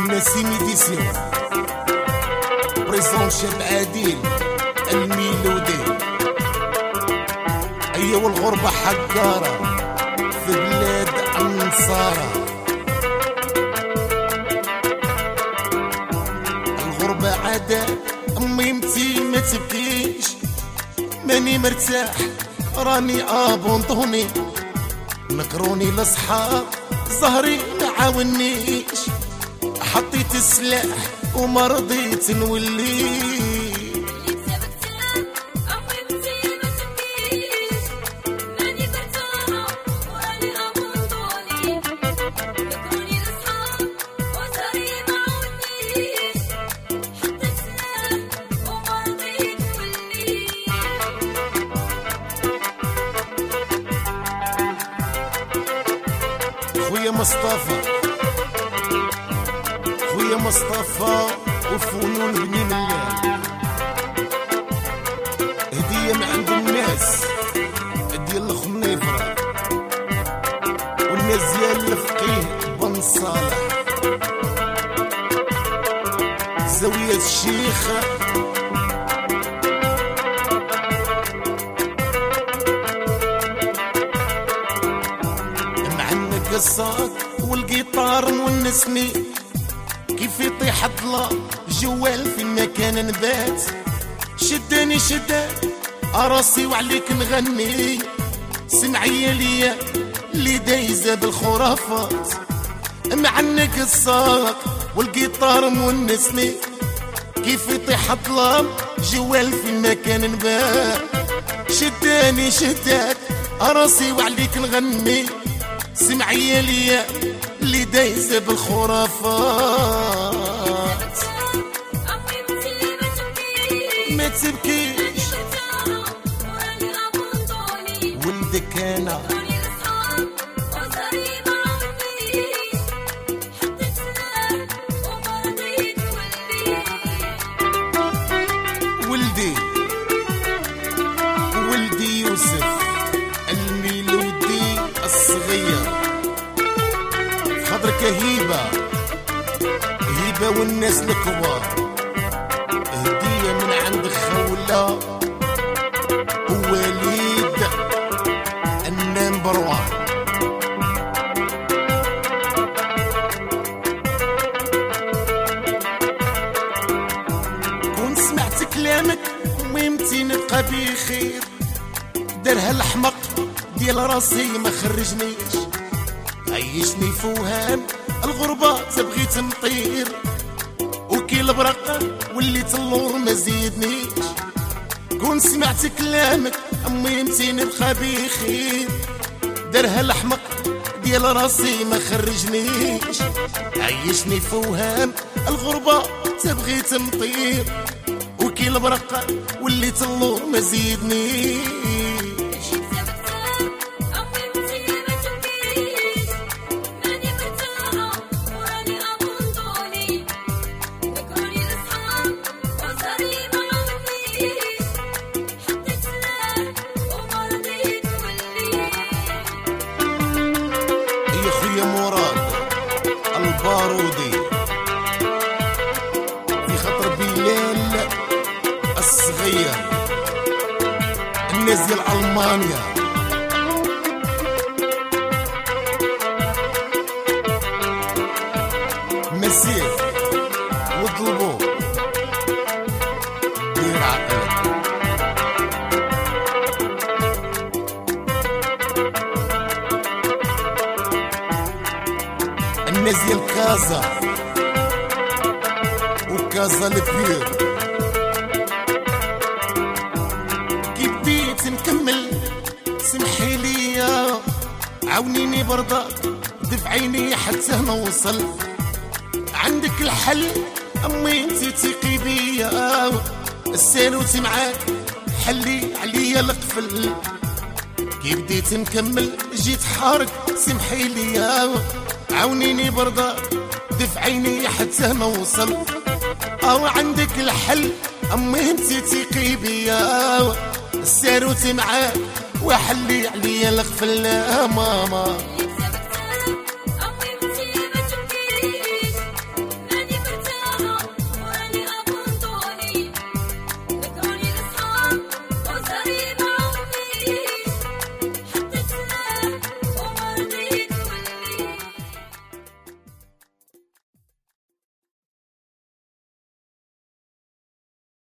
نسيم إديسيون بريزون شاب عادل الميلودي. أيوة والغربة حقارة في بلاد أنصارة. الغربة عادة أمي متي ما تبكيش، ماني مرتاح راني أبونطوني، نكروني لصحاب ظهري ما عاونيش، حطيت السلاح وما رضيت نولي. خويا مصطفى وفنون بني ملال، هدية من عند الناس ديال الخنيفرة والناس ديال الفقيه بن صالح، زاوية الشيخ معنا قصات والقيطار مونسني، كيف يطيح الضلا جوال في مكان نبات، شداني راسي وعليك نغني، سمعي ليا اللي دايزة بالخرافات، معنك الساق والقيطار مونسني، كيف يطيح الضلا جوال في مكان نبات، شداني راسي وعليك نغني، سمعي ليا اللي دايزة بالخرافات. ما تبكيش ولدك انا ولدي يوسف الميلودي الصغير، خضرك هيبة والناس الكبار، هدية من عند خولة ووليد النمبر 1. كون سمعت كلامك ميمتي نبقى بخير، دارها الحمق ديال راسي ما خرجنيش، عيشني فوهان الغربة تبغيت نطير، وكي البرق وليت اللور ما زيدنيش، كون سمعت كلامك امي متي نبقى بخير، دارها الحمق ديال راسي ما خرجنيش، عيشني فوهان الغربة تبغيت نطير، وكي البرق وليت اللور ما زيدنيش. يا مراد البارودي في خطر بلال الصغير، الناس ديال ألمانيا، مسير وطلبوا دير عقلك. الناس ديال كازا وكازا البير، كي بديت نكمل سمحي ليا عاونيني برضاك دفعيني حتى نوصل، عندك الحل امي انتي تيقي بيا، السالوتي معاك حلي عليا القفل، كي بديت نكمل جيت حارك سمحي ليا عاونيني برضا دفعيني حتى نوصل، عندك الحل امي انتي تيقي بيا، الساروتي معاك وحلي عليا الغفل ماما.